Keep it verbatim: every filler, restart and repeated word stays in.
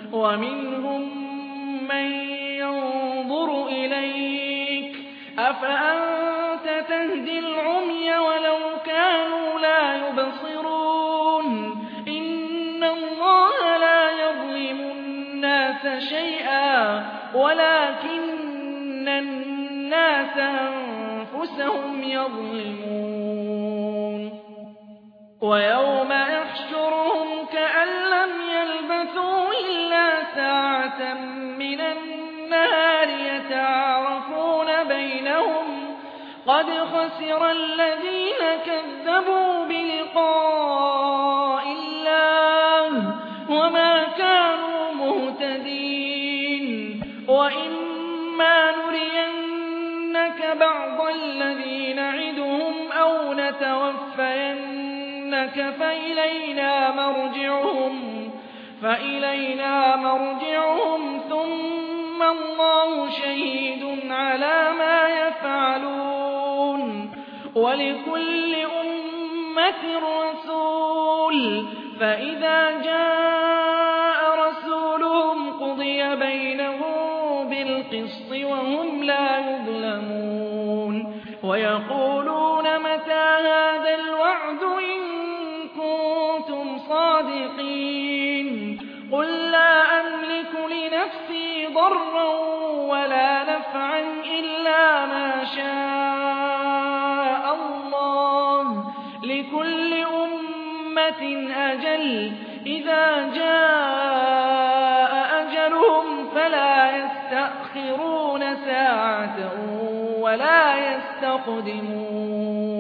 ومنهم من ينظر إليك أفأنت تهدي العمي ولو كانوا لا يبصرون إن الله لا يظلم الناس شيئا ولكن الناس أنفسهم يظلمون ويوم يحشرهم كأن لم يلبثوا إلا ساعة من النهار يتعارفون بينهم قد خسر الذين كذبوا بلقاء الله وما كانوا مهتدين وإما نرينك بعض الذي نعدهم أو نتوفينك فإلينا مرجعهم فإلينا مرجعهم ثم الله شهيد على ما يفعلون ولكل أمة رسول فإذا جاء رسولهم قضي بينهم بالقسط وهم لا يظلمون ويقولون متى هذا الوعد إن كنتم صادقين قل لا أملك لنفسي ضرا ولا نفعا إلا ما شاء الله لكل أمة أجل إذا جاء أجلهم فلا يستأخرون ساعة ولا يستقدمون